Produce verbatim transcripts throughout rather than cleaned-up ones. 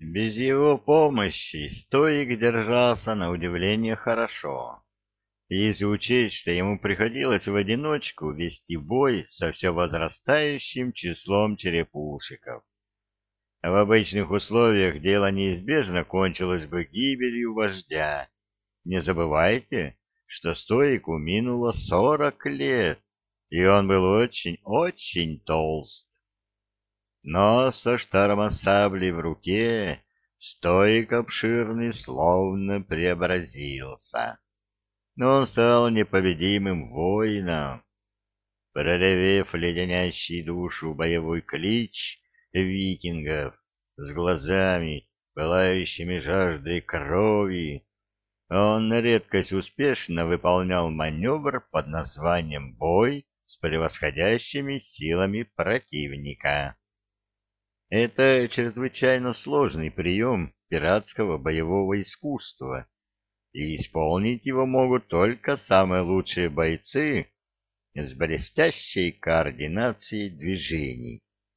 Без его помощи стоик держался на удивление хорошо, если учесть, что ему приходилось в одиночку вести бой со все возрастающим числом черепушеков. В обычных условиях дело неизбежно кончилось бы гибелью вождя. Не забывайте, что стоику минуло сорок лет, и он был очень-очень толст. Но со штормом сабли в руке стоик обширный словно преобразился. Но он стал непобедимым воином. Проревев леденящий душу боевой клич викингов с глазами, пылающими жаждой крови, он на редкость успешно выполнял маневр под названием «Бой с превосходящими силами противника». Это чрезвычайно сложный прием пиратского боевого искусства, и исполнить его могут только самые лучшие бойцы с блестящей координацией движений.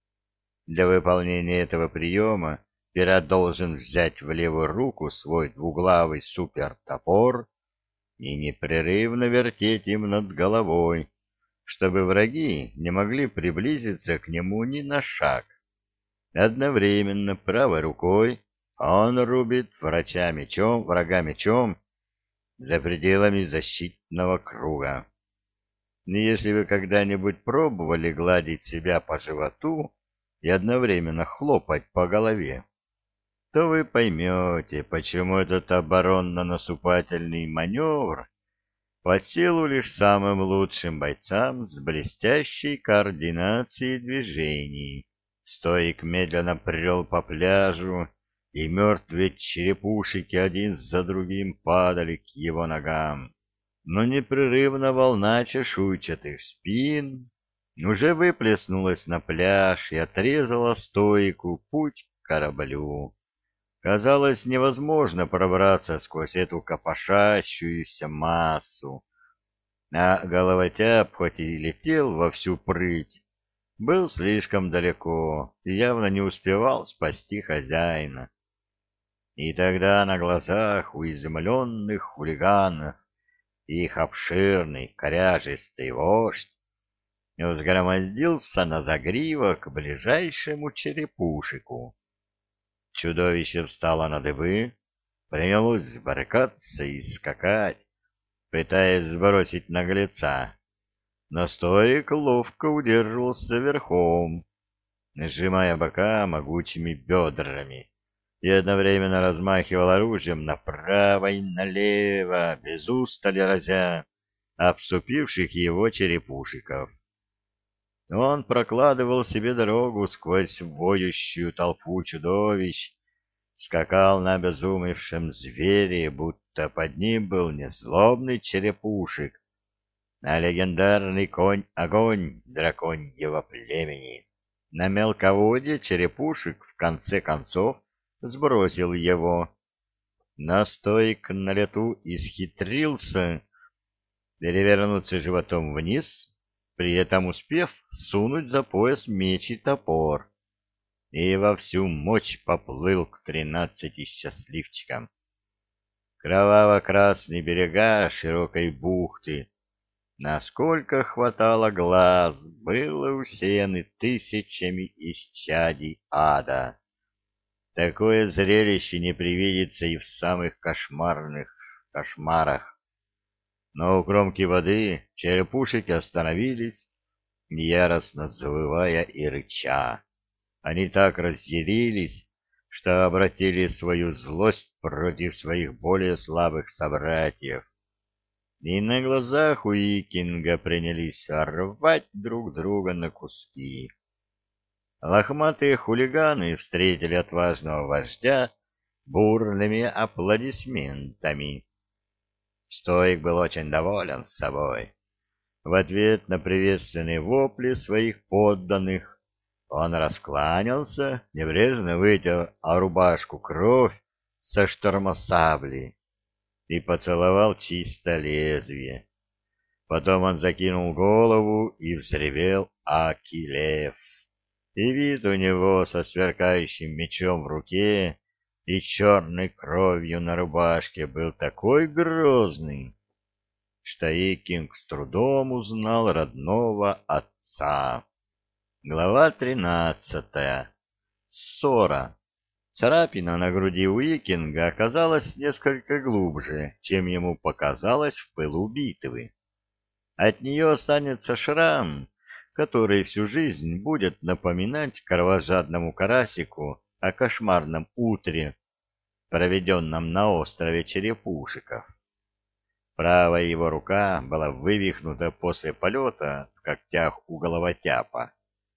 Для выполнения этого приема пират должен взять в левую руку свой двуглавый супертопор и непрерывно вертеть им над головой, чтобы враги не могли приблизиться к нему ни на шаг. Одновременно правой рукой он рубит врача мечом, врага мечом за пределами защитного круга. И если вы когда-нибудь пробовали гладить себя по животу и одновременно хлопать по голове, то вы поймете, почему этот оборонно-наступательный маневр под силу лишь самым лучшим бойцам с блестящей координацией движений. Стоик медленно брел по пляжу, и мертвые черепушки один за другим падали к его ногам. Но непрерывно волна чешуйчатых спин уже выплеснулась на пляж и отрезала Стоику путь к кораблю. Казалось невозможно пробраться сквозь эту копошащуюся массу, а головотяп, хоть и летел во всю прыть, был слишком далеко и явно не успевал спасти хозяина. И тогда на глазах у изумленных хулиганов их обширный коряжистый вождь взгромоздился на загривок к ближайшему черепушику. Чудовище встало на дыбы, принялось баркаться и скакать, пытаясь сбросить наглеца. Но стоик ловко удерживался верхом, сжимая бока могучими бедрами, и одновременно размахивал оружием направо и налево, без устали разя обступивших его черепушиков. Он прокладывал себе дорогу сквозь воющую толпу чудовищ, скакал на обезумевшем звере, будто под ним был не злобный черепушек, а легендарный конь-огонь драконьего племени. На мелководье черепушек в конце концов сбросил его. Но стоик на лету исхитрился перевернуться животом вниз, при этом успев сунуть за пояс меч и топор, и во всю мощь поплыл к тринадцати счастливчикам. Кроваво-красные берега широкой бухты, насколько хватало глаз, было усеяны тысячами исчадий ада. Такое зрелище не привидится и в самых кошмарных кошмарах. Но у кромки воды черепушки остановились, яростно завывая и рыча. Они так разъярились, что обратили свою злость против своих более слабых собратьев. И на глазах у викинга принялись рвать друг друга на куски. Лохматые хулиганы встретили отважного вождя бурными аплодисментами. Стоик был очень доволен собой. В ответ на приветственные вопли своих подданных он раскланялся, небрежно вытер о рубашку кровь со штормосабли и поцеловал чисто лезвие. Потом он закинул голову и взревел Аки лев. И вид у него со сверкающим мечом в руке и черной кровью на рубашке был такой грозный, что Икинг с трудом узнал родного отца. Глава тринадцатая. Ссора. Царапина на груди у Икинга оказалась несколько глубже, чем ему показалось в пылу битвы. От нее останется шрам, который всю жизнь будет напоминать кровожадному карасику о кошмарном утре, проведенном на острове Черепушиков. Правая его рука была вывихнута после полета в когтях у головотяпа.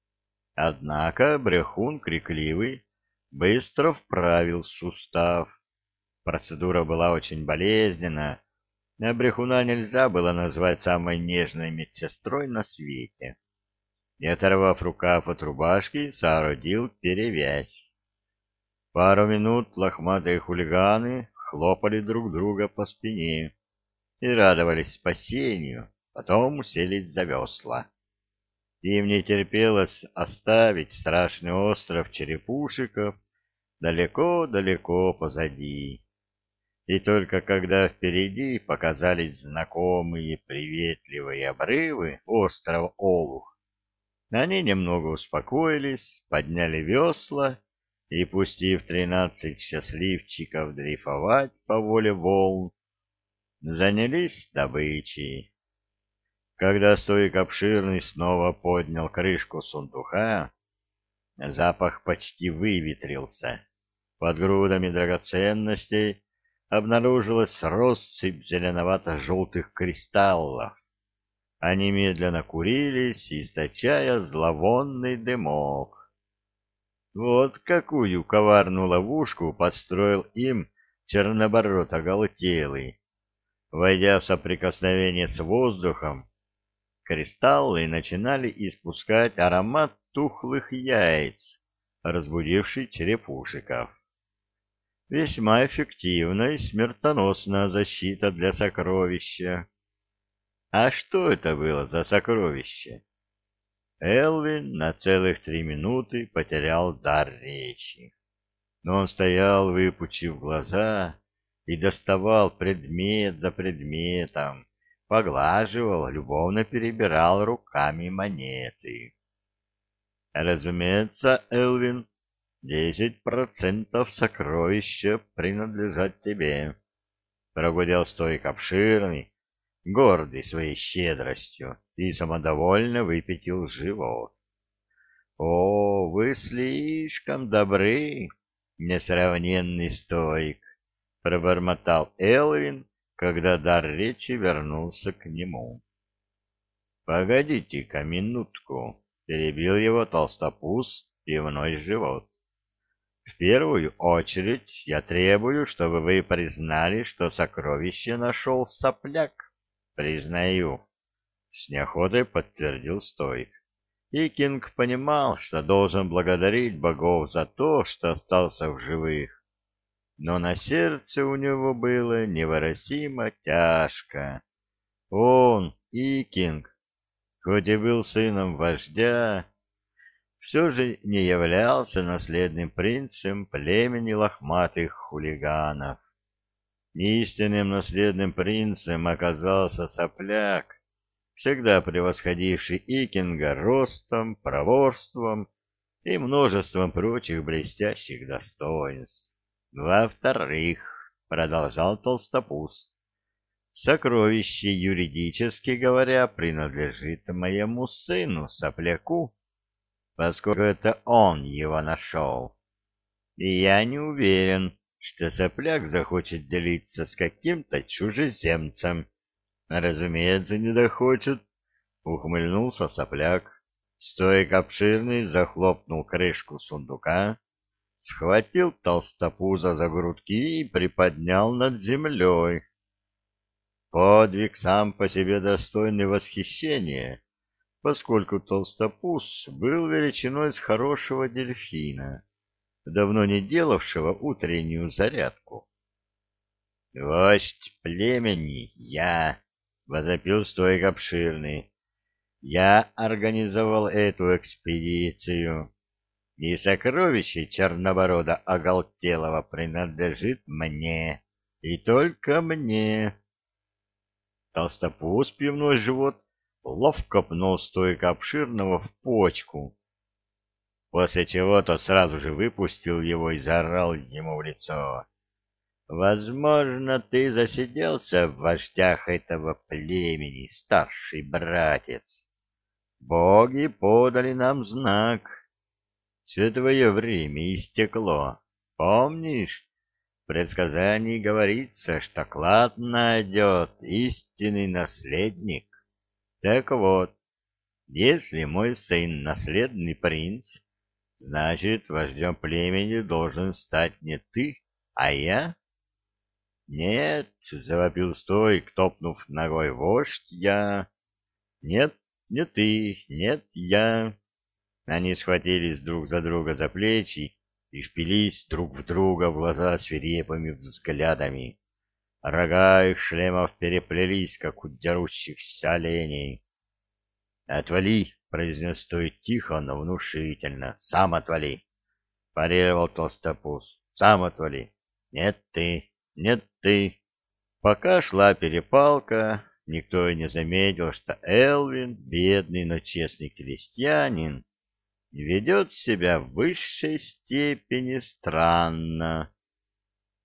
Однако брехун крикливый быстро вправил сустав. Процедура была очень болезненна, а брехуна нельзя было назвать самой нежной медсестрой на свете. И, оторвав рукав от рубашки, соорудил перевязь. Пару минут лохматые хулиганы хлопали друг друга по спине и радовались спасению, потом уселись за весла. Им не терпелось оставить страшный остров Черепушиков далеко-далеко позади. И только когда впереди показались знакомые приветливые обрывы острова Олух, они немного успокоились, подняли весла и, пустив тринадцать счастливчиков дрейфовать по воле волн, занялись добычей. Когда Стоик Обширный снова поднял крышку сундука, запах почти выветрился. Под грудами драгоценностей обнаружилась россыпь зеленовато-желтых кристаллов. Они медленно курились, источая зловонный дымок. Вот какую коварную ловушку подстроил им Чернобород оголтелый. Войдя в соприкосновение с воздухом, кристаллы начинали испускать аромат тухлых яиц, разбудивший черепушиков. Весьма эффективная и смертоносная защита для сокровища. А что это было за сокровище? Элвин на целых три минуты потерял дар речи. Но он стоял, выпучив глаза, и доставал предмет за предметом, поглаживал, любовно перебирал руками монеты. Разумеется, Элвин, десять процентов сокровища принадлежат тебе, — прогудел Стоик Обширный, гордый своей щедростью, и самодовольно выпятил живот. — О, вы слишком добры, несравненный Стоик, — пробормотал Элвин, когда дар речи вернулся к нему. — Погодите-ка минутку, — перебил его толстопуз пивной живот. — В первую очередь я требую, чтобы вы признали, что сокровище нашел сопляк. — Признаю, — с неохотой подтвердил Стоик. И Кинг понимал, что должен благодарить богов за то, что остался в живых. Но на сердце у него было невыразимо тяжко. Он, Икинг, хоть и был сыном вождя, все же не являлся наследным принцем племени лохматых хулиганов. Истинным наследным принцем оказался сопляк, всегда превосходивший Икинга ростом, проворством и множеством прочих блестящих достоинств. Во-вторых, — продолжал толстопуз, — сокровище, юридически говоря, принадлежит моему сыну, сопляку, поскольку это он его нашел. И я не уверен, что сопляк захочет делиться с каким-то чужеземцем. — Разумеется, не захочет, — ухмыльнулся сопляк. Стоик Обширный захлопнул крышку сундука, схватил толстопуза за грудки и приподнял над землей. Подвиг сам по себе достойный восхищения, поскольку толстопуз был величиной с хорошего дельфина, давно не делавшего утреннюю зарядку. — Вождь племени, я, — возопил Стоик Обширный, — я организовал эту экспедицию. и сокровище Черноборода оголтелого принадлежит мне, и только мне. Толстопуз пивной живот ловко пнул стойка обширного в почку, после чего тот сразу же выпустил его и заорал ему в лицо. «Возможно, ты засиделся в вождях этого племени, старший братец. Боги подали нам знак. Все твое время истекло. Помнишь, в предсказании говорится, что клад найдет истинный наследник. Так вот, если мой сын наследный принц, значит, вождем племени должен стать не ты, а я?» «Нет», — завопил Стойк, топнув ногой, — «вождь я». «Нет, не ты, нет, я». Они схватились друг за друга за плечи и впились друг в друга в глаза свирепыми взглядами. Рога их шлемов переплелись, как у дерущихся оленей. «Отвали!» — произнес Стойк тихо, но внушительно. «Сам отвали!» — парировал Толстопуз. «Сам отвали!» «Нет ты! Нет ты!» Пока шла перепалка, никто и не заметил, что Элвин, бедный, но честный крестьянин, ведет себя в высшей степени странно.